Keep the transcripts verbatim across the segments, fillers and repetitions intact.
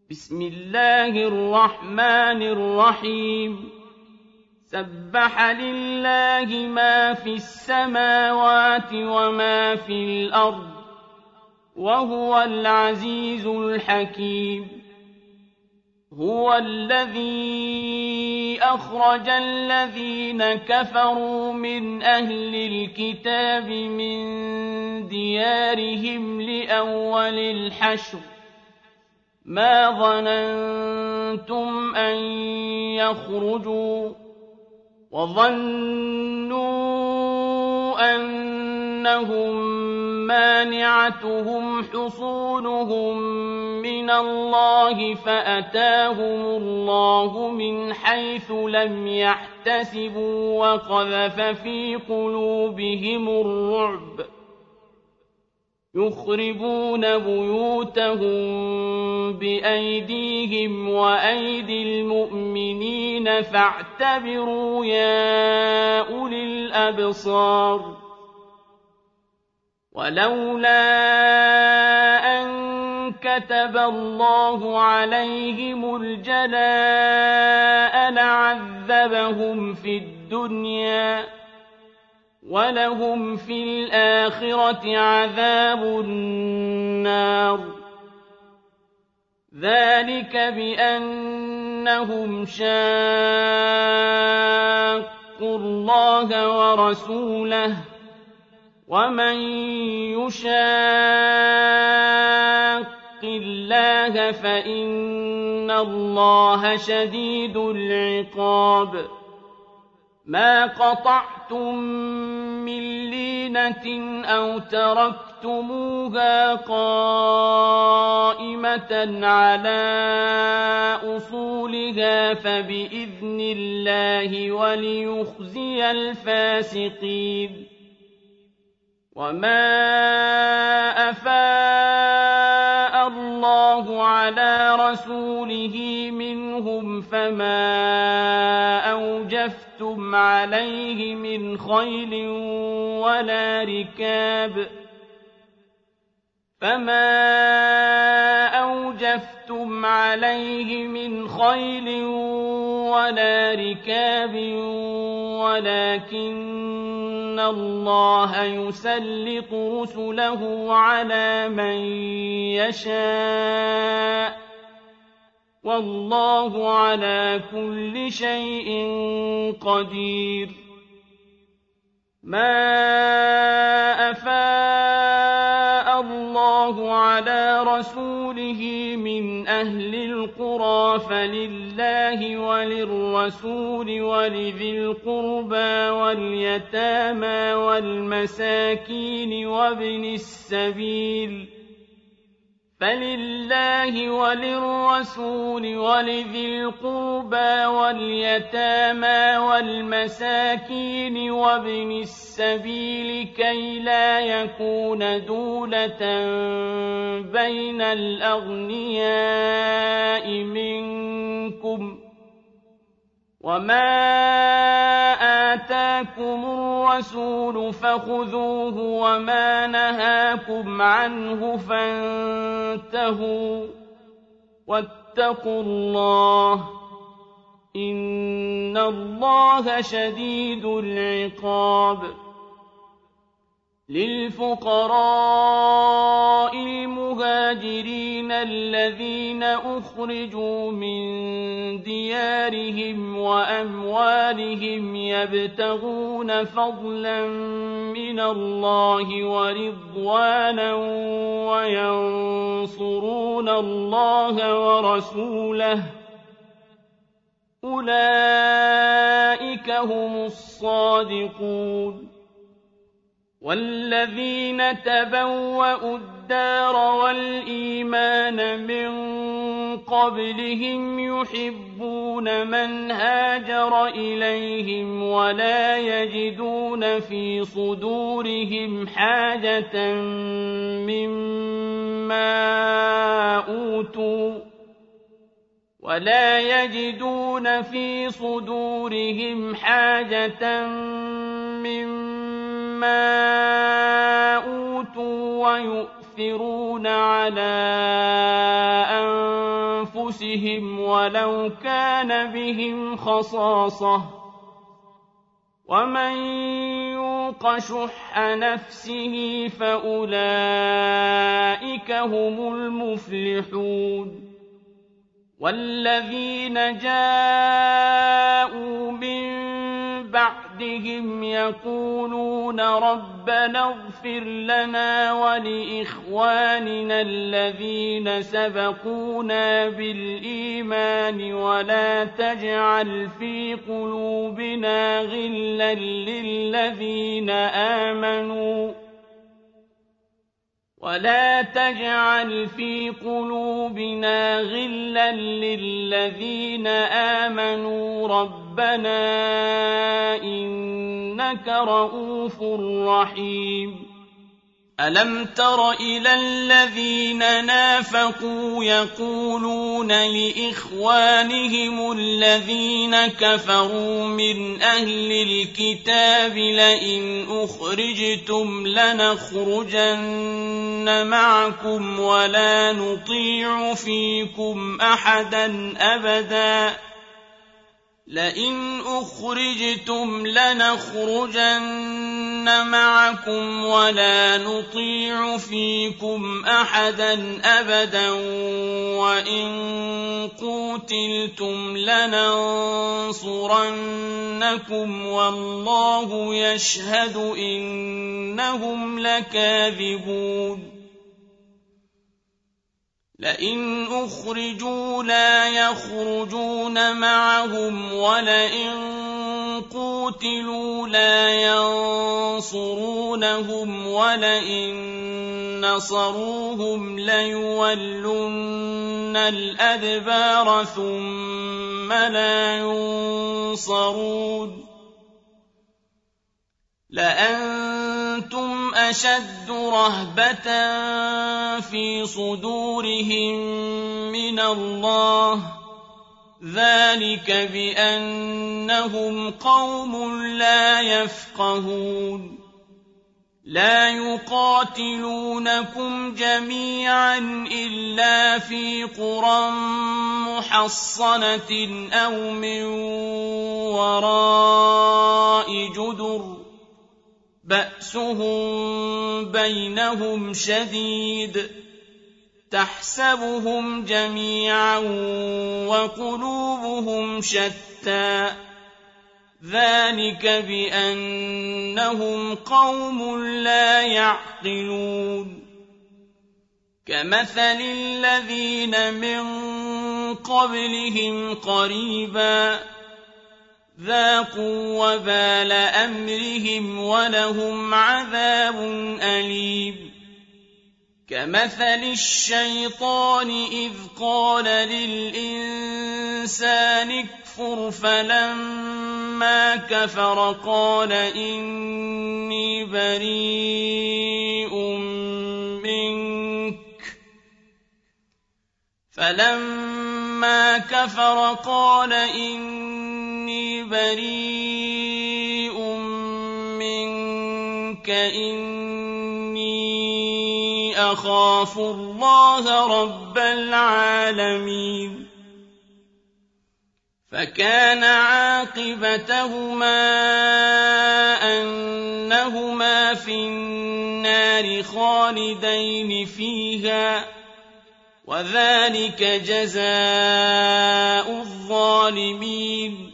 بسم الله الرحمن الرحيم سبح لله ما في السماوات وما في الأرض وهو العزيز الحكيم هو الذي أخرج الذين كفروا من أهل الكتاب من ديارهم لأول الحشر ما ظننتم أن يخرجوا وظنوا أنهم مانعتهم حصونهم من الله فأتاهم الله من حيث لم يحتسبوا وقذف في قلوبهم الرعب يخربون بيوتهم بأيديهم وأيدي المؤمنين فاعتبروا يا أولي الأبصار ولولا أن كتب الله عليهم الجلاء لعذبهم في الدنيا ولهم في الآخرة عذاب النار ذلك بأنهم شاقوا الله ورسوله ومن يشاق الله فإن الله شديد العقاب ما قطعتم من لينة أو تركتموها قائمة على أصولها فبإذن الله وليخزي الفاسقين وما أفاء الله على رسوله منهم فما أوجفتم عليه من خيل ولا ركاب فما أوجفتم عليه من خيل ولا ركاب ولكن الله يسلط رسله على من يشاء والله على كل شيء قدير ما أفاء الله على رسوله من أهل القرى فلله وللرسول ولذي القربى واليتامى والمساكين وابن السبيل فلله وللرسول ولذي القربى واليتامى والمساكين وابن السبيل كي لا يكون دولة بين الأغنياء منكم وما آتاكم الرسول فخذوه وما نهاكم عنه فانتهوا واتقوا الله إن الله شديد العقاب للفقراء المهاجرين الذين أخرجوا من ديارهم وأموالهم يبتغون فضلا من الله ورضوانا وينصرون الله ورسوله أولئك هم الصادقون والذين تبوأوا الدار والإيمان من قبلهم يحبون من هاجر إليهم ولا يجدون في صدورهم حاجة مما أوتوا ولا يجدون في صدورهم حاجة مما أوتوا ويؤثرون على أنفسهم ولو كان بهم خصاصة ومن يوق شح نفسه فأولئك هم المفلحون والذين جاءوا من بعدهم يقولون ربنا اغفر لنا ولإخواننا الذين سبقونا بالإيمان ولا تجعل في قلوبنا غلا للذين آمنوا ولا تجعل في قلوبنا غلا للذين آمنوا ربنا إنك رءوف رحيم ألم تر إلى الذين نافقوا يقولون لإخوانهم الذين كفروا من أهل الكتاب لئن أخرجتم لنخرجن معكم ولا نطيع فيكم أحدا أبدا لئن أخرجتم لنخرجن معكم ولا نطيع فيكم أحدا أبدا وإن قوتلتم لننصرنكم والله يشهد إنهم لكاذبون لئن أخرجوا لا يخرجون معهم ولئن قوتلوا لا ينصرونهم ولئن نصروهم ليولن الأدبار ثم لا ينصرون لأنتم أشد رهبة في صدورهم من الله ذلك بأنهم قوم لا يفقهون لا يقاتلونكم جميعا إلا في قرى محصنة أو من وراء جدر بأسهم بينهم شديد تحسبهم جميعا وقلوبهم شتى ذلك بأنهم قوم لا يعقلون كمثل الذين من قبلهم قريبا ذاقوا وبال أمرهم ولهم عذاب أليم كمثل الشيطان إذ قال للإنسان اكفر فلما كفر قال إني بريء منك فلما كفر قال إني بريء منك إني أخاف الله رب العالمين فكان عاقبتهما أنهما في النار خالدين فيها وذلك جزاء الظالمين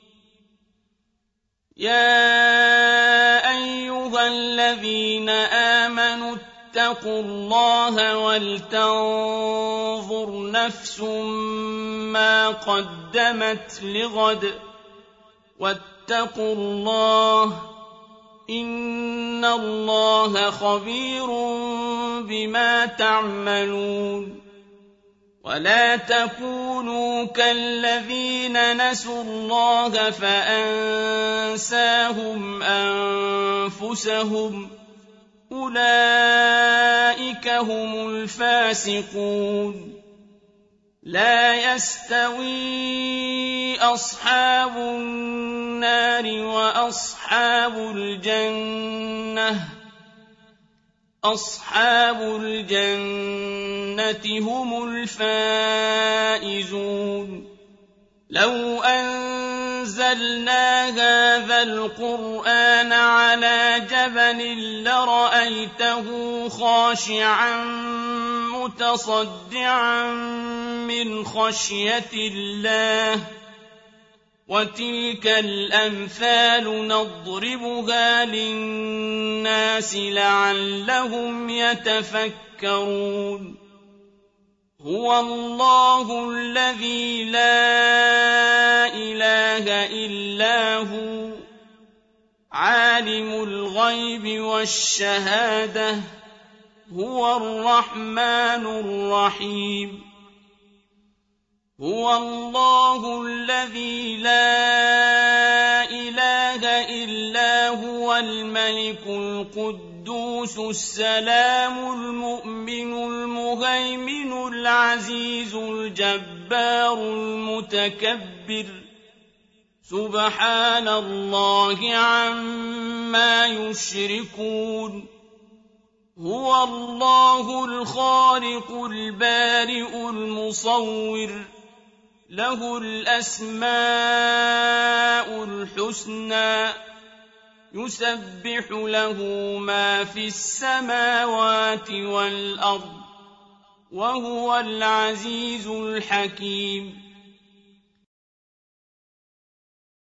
يا أيها الذين آمنوا اتقوا الله ولتنظر نفس ما قدمت لغد واتقوا الله إن الله خبير بما تعملون ولا تكونوا كالذين نسوا الله فأنساهم أنفسهم أولئك هم الفاسقون لا يستوي أصحاب النار وأصحاب الجنة أصحاب الجنة هم الفائزون لو أنزلنا هذا القرآن على جبل لرأيته خاشعا متصدعا من خشية الله وتلك الأمثال نضربها للناس لعلهم يتفكرون هو الله الذي لا إله إلا هو عالم الغيب والشهادة هو الرحمن الرحيم هو الله الذي لا إله إلا هو الملك القدوس السلام المؤمن المهيمن العزيز الجبار المتكبر سبحان الله عما يشركون هو الله الخالق البارئ المصور له الأسماء الحسنى يسبح له ما في السماوات والأرض وهو العزيز الحكيم